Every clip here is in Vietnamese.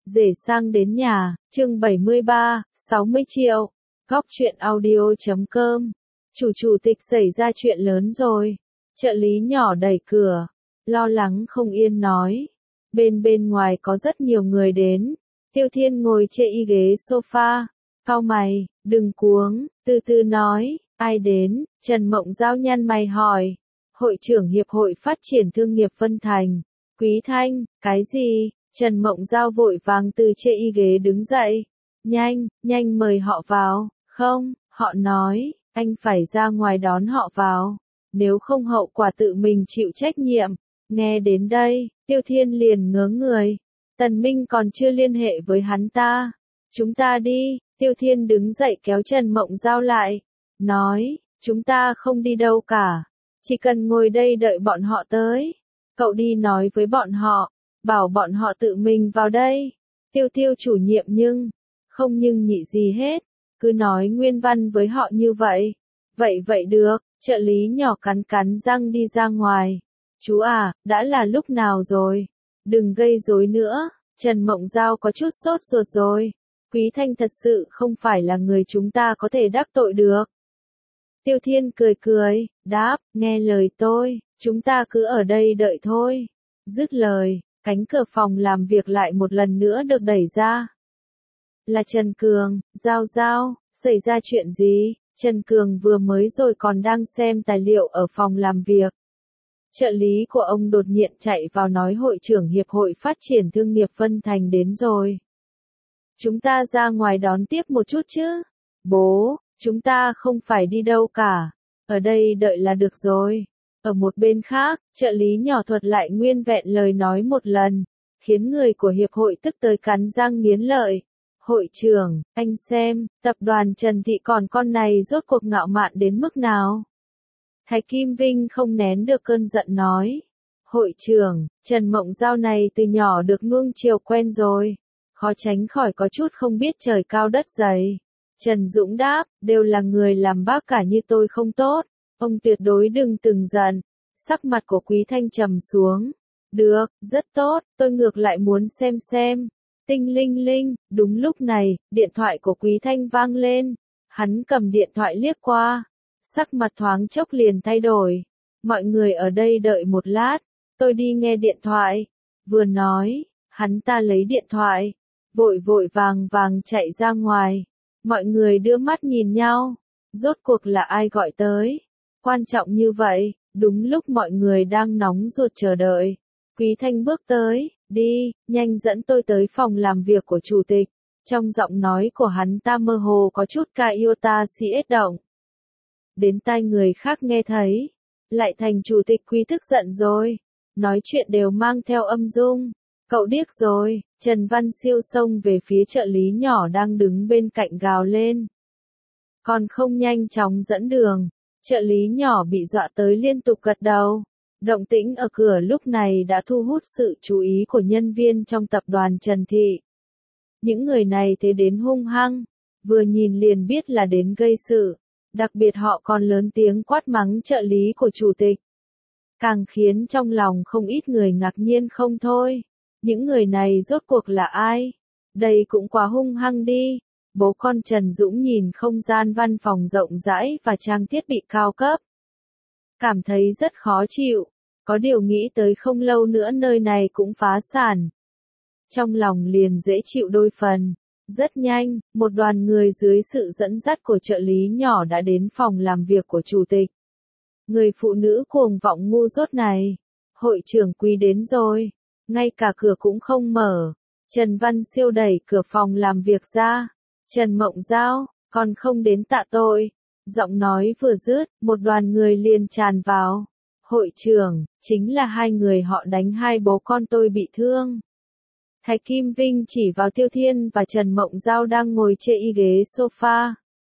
Rể sang đến nhà, chương 73, 60 triệu. Góc truyện audio.com. Chủ tịch xảy ra chuyện lớn rồi. Trợ lý nhỏ đẩy cửa, lo lắng không yên nói. Bên ngoài có rất nhiều người đến. Tiêu Thiên ngồi trên ghế sofa, cau mày, đừng cuống, từ từ nói, ai đến? Trần Mộng Giao nhăn mày hỏi. Hội trưởng Hiệp hội Phát triển Thương nghiệp Vân Thành. Quý Thanh, cái gì? Trần Mộng Giao vội vàng từ trên ghế đứng dậy. Nhanh mời họ vào. Không, họ nói, anh phải ra ngoài đón họ vào. Nếu không hậu quả tự mình chịu trách nhiệm. Nghe đến đây, Tiêu Thiên liền ngớ người. Tần Minh còn chưa liên hệ với hắn ta. Chúng ta đi. Tiêu Thiên đứng dậy kéo Trần Mộng Giao lại. Nói, chúng ta không đi đâu cả. Chỉ cần ngồi đây đợi bọn họ tới. Cậu đi nói với bọn họ. Bảo bọn họ tự mình vào đây. Tiêu chủ nhiệm không nhị gì hết. Cứ nói nguyên văn với họ như vậy. Vậy được, trợ lý nhỏ cắn răng đi ra ngoài. Chú à, đã là lúc nào rồi? Đừng gây rối nữa. Trần Mộng Giao có chút sốt ruột rồi. Quý Thanh thật sự không phải là người chúng ta có thể đắc tội được. Tiêu Thiên cười, đáp, nghe lời tôi, chúng ta cứ ở đây đợi thôi. Dứt lời, cánh cửa phòng làm việc lại một lần nữa được đẩy ra. Là Trần Cường. Giao, xảy ra chuyện gì? Trần Cường vừa mới rồi còn đang xem tài liệu ở phòng làm việc. Trợ lý của ông đột nhiên chạy vào nói hội trưởng Hiệp hội Phát triển Thương nghiệp Vân Thành đến rồi. Chúng ta ra ngoài đón tiếp một chút chứ? Bố, chúng ta không phải đi đâu cả. Ở đây đợi là được rồi. Ở một bên khác, trợ lý nhỏ thuật lại nguyên vẹn lời nói một lần, khiến người của hiệp hội tức tới cắn răng nghiến lợi. Hội trưởng, anh xem, tập đoàn Trần Thị còn con này rốt cuộc ngạo mạn đến mức nào? Thái Kim Vinh không nén được cơn giận nói. Hội trưởng, Trần Mộng Giao này từ nhỏ được nuông chiều quen rồi. Khó tránh khỏi có chút không biết trời cao đất dày. Trần Dũng đáp, đều là người làm bác cả như tôi không tốt. Ông tuyệt đối đừng từng giận. Sắc mặt của Quý Thanh trầm xuống. Được, rất tốt, tôi ngược lại muốn xem. Tinh linh linh, đúng lúc này, điện thoại của Quý Thanh vang lên. Hắn cầm điện thoại liếc qua. Sắc mặt thoáng chốc liền thay đổi. Mọi người ở đây đợi một lát, tôi đi nghe điện thoại. Vừa nói, hắn ta lấy điện thoại, vội vàng chạy ra ngoài. Mọi người đưa mắt nhìn nhau. Rốt cuộc là ai gọi tới? Quan trọng như vậy, đúng lúc mọi người đang nóng ruột chờ đợi. Quý Thanh bước tới, đi, nhanh dẫn tôi tới phòng làm việc của chủ tịch. Trong giọng nói của hắn ta mơ hồ có chút ca iota si ết động. Đến tai người khác nghe thấy. Lại thành chủ tịch Quý tức giận rồi. Nói chuyện đều mang theo âm dung. Cậu điếc rồi. Trần Văn Siêu xông về phía trợ lý nhỏ đang đứng bên cạnh gào lên. Còn không nhanh chóng dẫn đường. Trợ lý nhỏ bị dọa tới liên tục gật đầu. Động tĩnh ở cửa lúc này đã thu hút sự chú ý của nhân viên trong tập đoàn Trần Thị. Những người này thế đến hung hăng, vừa nhìn liền biết là đến gây sự. Đặc biệt họ còn lớn tiếng quát mắng trợ lý của chủ tịch. Càng khiến trong lòng không ít người ngạc nhiên không thôi. Những người này rốt cuộc là ai? Đây cũng quá hung hăng đi. Bố con Trần Dũng nhìn không gian văn phòng rộng rãi và trang thiết bị cao cấp. Cảm thấy rất khó chịu. Có điều nghĩ tới không lâu nữa nơi này cũng phá sản. Trong lòng liền dễ chịu đôi phần. Rất nhanh, một đoàn người dưới sự dẫn dắt của trợ lý nhỏ đã đến phòng làm việc của chủ tịch. Người phụ nữ cuồng vọng ngu dốt này. Hội trưởng Quý đến rồi. Ngay cả cửa cũng không mở. Trần Văn Siêu đẩy cửa phòng làm việc ra. Trần Mộng Giao, còn không đến tạ tội. Giọng nói vừa dứt, một đoàn người liền tràn vào. Hội trưởng, chính là hai người họ đánh hai bố con tôi bị thương. Thái Kim Vinh chỉ vào Tiêu Thiên và Trần Mộng Giao đang ngồi trên ghế sofa.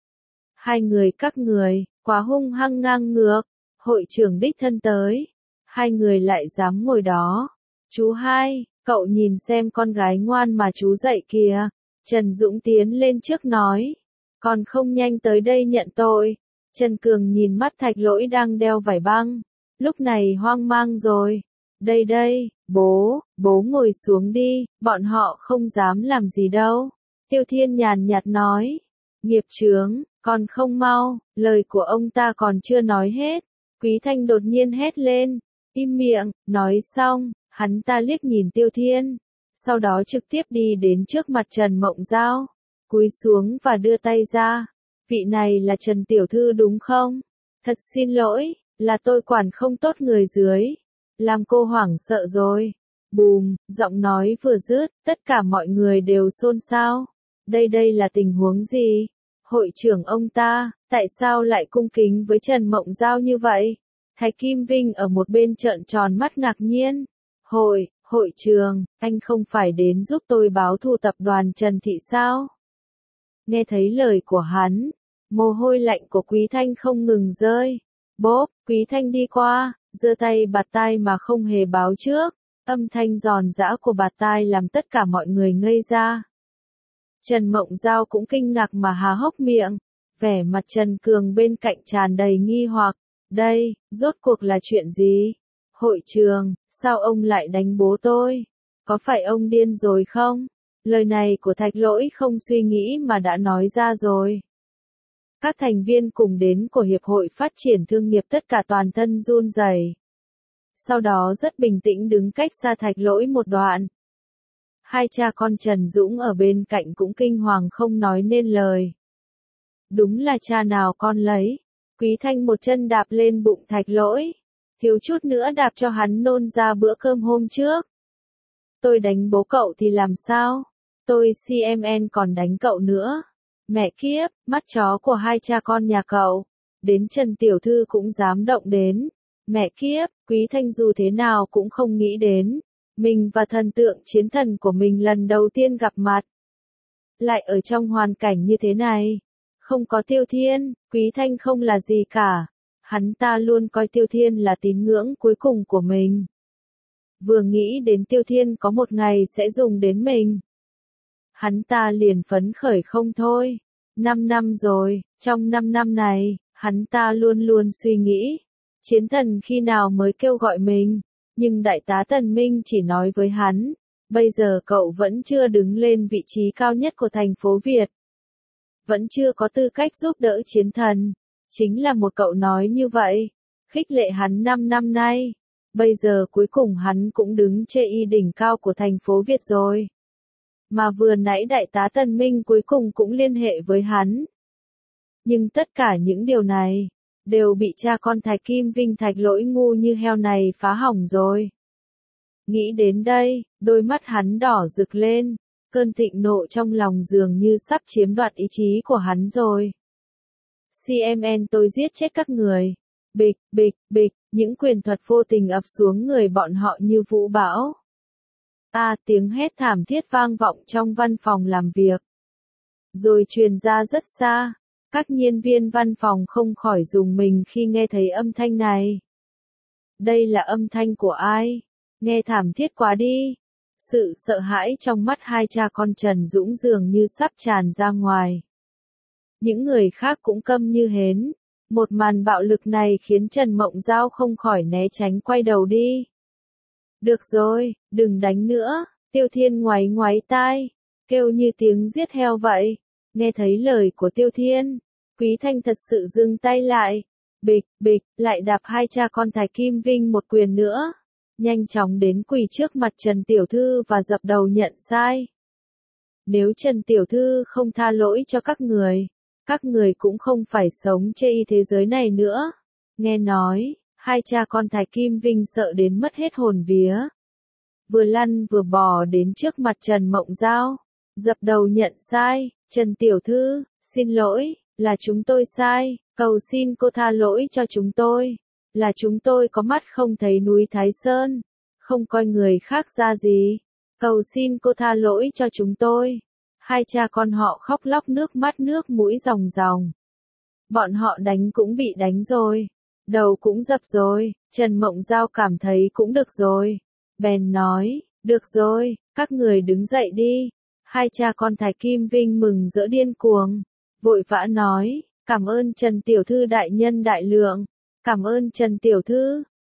Hai người các người, quá hung hăng ngang ngược. Hội trưởng đích thân tới. Hai người lại dám ngồi đó. Chú hai, cậu nhìn xem con gái ngoan mà chú dạy kìa. Trần Dũng tiến lên trước nói. Còn không nhanh tới đây nhận tội. Trần Cường nhìn mắt Thạch Lỗi đang đeo vải băng. Lúc này hoang mang rồi. Đây đây, bố ngồi xuống đi, bọn họ không dám làm gì đâu. Tiêu Thiên nhàn nhạt nói. Nghiệp chướng, còn không mau, lời của ông ta còn chưa nói hết. Quý Thanh đột nhiên hét lên. Im miệng, nói xong, hắn ta liếc nhìn Tiêu Thiên. Sau đó trực tiếp đi đến trước mặt Trần Mộng Giao. Cúi xuống và đưa tay ra. Vị này là Trần Tiểu Thư đúng không? Thật xin lỗi, là tôi quản không tốt người dưới. Làm cô hoảng sợ rồi. Bùm, giọng nói vừa dứt, tất cả mọi người đều xôn xao. Đây là tình huống gì? Hội trưởng ông ta, tại sao lại cung kính với Trần Mộng Giao như vậy? Thái Kim Vinh ở một bên trợn tròn mắt ngạc nhiên. Hội trưởng, anh không phải đến giúp tôi báo thù tập đoàn Trần Thị sao? Nghe thấy lời của hắn, mồ hôi lạnh của Quý Thanh không ngừng rơi. Bốp, Quý Thanh đi qua, giơ tay bạt tai mà không hề báo trước. Âm thanh giòn giã của bạt tai làm tất cả mọi người ngây ra. Trần Mộng Giao cũng kinh ngạc mà há hốc miệng. Vẻ mặt Trần Cường bên cạnh tràn đầy nghi hoặc. Đây, rốt cuộc là chuyện gì? Hội trưởng, sao ông lại đánh bố tôi? Có phải ông điên rồi không? Lời này của Thạch Lỗi không suy nghĩ mà đã nói ra rồi. Các thành viên cùng đến của Hiệp hội Phát triển Thương nghiệp tất cả toàn thân run rẩy. Sau đó rất bình tĩnh đứng cách xa Thạch Lỗi một đoạn. Hai cha con Trần Dũng ở bên cạnh cũng kinh hoàng không nói nên lời. Đúng là cha nào con lấy. Quý Thanh một chân đạp lên bụng Thạch Lỗi. Thiếu chút nữa đạp cho hắn nôn ra bữa cơm hôm trước. Tôi đánh bố cậu thì làm sao? Tôi CMN còn đánh cậu nữa. Mẹ kiếp, mắt chó của hai cha con nhà cậu. Đến Trần Tiểu Thư cũng dám động đến. Mẹ kiếp, Quý Thanh dù thế nào cũng không nghĩ đến. Mình và thần tượng chiến thần của mình lần đầu tiên gặp mặt. Lại ở trong hoàn cảnh như thế này. Không có Tiêu Thiên, Quý Thanh không là gì cả. Hắn ta luôn coi Tiêu Thiên là tín ngưỡng cuối cùng của mình. Vừa nghĩ đến Tiêu Thiên có một ngày sẽ dùng đến mình. Hắn ta liền phấn khởi không thôi. 5 năm rồi, trong 5 năm này, hắn ta luôn luôn suy nghĩ. Chiến thần khi nào mới kêu gọi mình. Nhưng đại tá Tần Minh chỉ nói với hắn. Bây giờ cậu vẫn chưa đứng lên vị trí cao nhất của thành phố Việt. Vẫn chưa có tư cách giúp đỡ chiến thần. Chính là một cậu nói như vậy. Khích lệ hắn 5 năm nay. Bây giờ cuối cùng hắn cũng đứng trên đỉnh cao của thành phố Việt rồi. Mà vừa nãy đại tá Tần Minh cuối cùng cũng liên hệ với hắn. Nhưng tất cả những điều này, đều bị cha con Thạch Kim Vinh Thạch Lỗi ngu như heo này phá hỏng rồi. Nghĩ đến đây, đôi mắt hắn đỏ rực lên, cơn thịnh nộ trong lòng dường như sắp chiếm đoạt ý chí của hắn rồi. CMN tôi giết chết các người. Bịch, bịch, bịch, những quyền thuật vô tình ập xuống người bọn họ như vũ bão. Tiếng hét thảm thiết vang vọng trong văn phòng làm việc. Rồi truyền ra rất xa. Các nhân viên văn phòng không khỏi rùng mình khi nghe thấy âm thanh này. Đây là âm thanh của ai? Nghe thảm thiết quá đi. Sự sợ hãi trong mắt hai cha con Trần Dũng dường như sắp tràn ra ngoài. Những người khác cũng câm như hến. Một màn bạo lực này khiến Trần Mộng Giao không khỏi né tránh quay đầu đi. Được rồi, đừng đánh nữa. Tiêu Thiên ngoáy ngoáy tai, kêu như tiếng giết heo vậy. Nghe thấy lời của Tiêu Thiên, Quý Thanh thật sự dừng tay lại. Bịch, bịch, lại đạp hai cha con Thạch Kim Vinh một quyền nữa. Nhanh chóng đến quỳ trước mặt Trần Tiểu Thư và dập đầu nhận sai. Nếu Trần Tiểu Thư không tha lỗi cho các người cũng không phải sống trên thế giới này nữa. Nghe nói, hai cha con Thạch Kim Vinh sợ đến mất hết hồn vía. Vừa lăn vừa bò đến trước mặt Trần Mộng Giao. Dập đầu nhận sai. Trần Tiểu Thư, xin lỗi, là chúng tôi sai. Cầu xin cô tha lỗi cho chúng tôi. Là chúng tôi có mắt không thấy núi Thái Sơn. Không coi người khác ra gì. Cầu xin cô tha lỗi cho chúng tôi. Hai cha con họ khóc lóc nước mắt nước mũi ròng ròng. Bọn họ đánh cũng bị đánh rồi. Đầu cũng dập rồi. Trần Mộng Giao cảm thấy cũng được rồi. Bèn nói, được rồi, các người đứng dậy đi. Hai cha con Thạch Kim Vinh mừng rỡ điên cuồng. Vội vã nói, cảm ơn Trần Tiểu Thư đại nhân đại lượng. Cảm ơn Trần Tiểu Thư.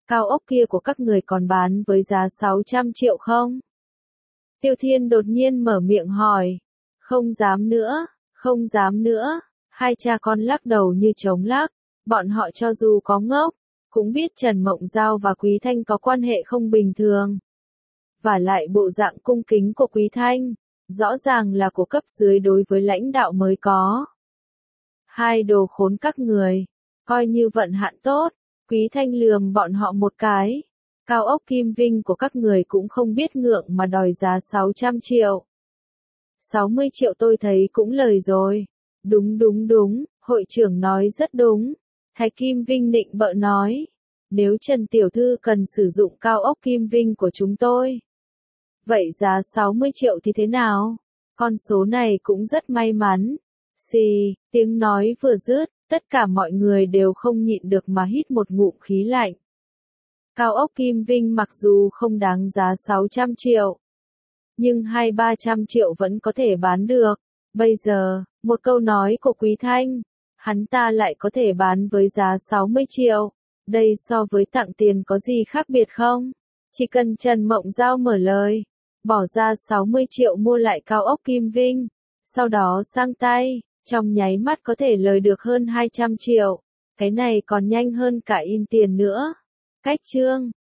cao ốc kia của các người còn bán với giá 600 triệu không? Tiêu Thiên đột nhiên mở miệng hỏi. Không dám nữa, không dám nữa. Hai cha con lắc đầu như trống lắc. Bọn họ cho dù có ngốc, cũng biết Trần Mộng Giao và Quý Thanh có quan hệ không bình thường. Và lại bộ dạng cung kính của Quý Thanh, rõ ràng là của cấp dưới đối với lãnh đạo mới có. Hai đồ khốn các người, coi như vận hạn tốt, Quý Thanh lườm bọn họ một cái. Cao ốc Kim Vinh của các người cũng không biết ngượng mà đòi giá 600 triệu. 60 triệu tôi thấy cũng lời rồi. Đúng đúng đúng, hội trưởng nói rất đúng. Thái Kim Vinh nịnh bợ nói. Nếu Trần Tiểu Thư cần sử dụng cao ốc Kim Vinh của chúng tôi, vậy giá 60 triệu thì thế nào? Con số này cũng rất may mắn. Xì, tiếng nói vừa dứt, tất cả mọi người đều không nhịn được mà hít một ngụm khí lạnh. Cao ốc Kim Vinh mặc dù không đáng giá 600 triệu, nhưng 200-300 triệu vẫn có thể bán được. Bây giờ, một câu nói của Quý Thanh, hắn ta lại có thể bán với giá 60 triệu. Đây so với tặng tiền có gì khác biệt không? Chỉ cần Trần Mộng Giao mở lời, bỏ ra 60 triệu mua lại cao ốc Kim Vinh, sau đó sang tay, trong nháy mắt có thể lời được hơn 200 triệu. Cái này còn nhanh hơn cả in tiền nữa. Cách chương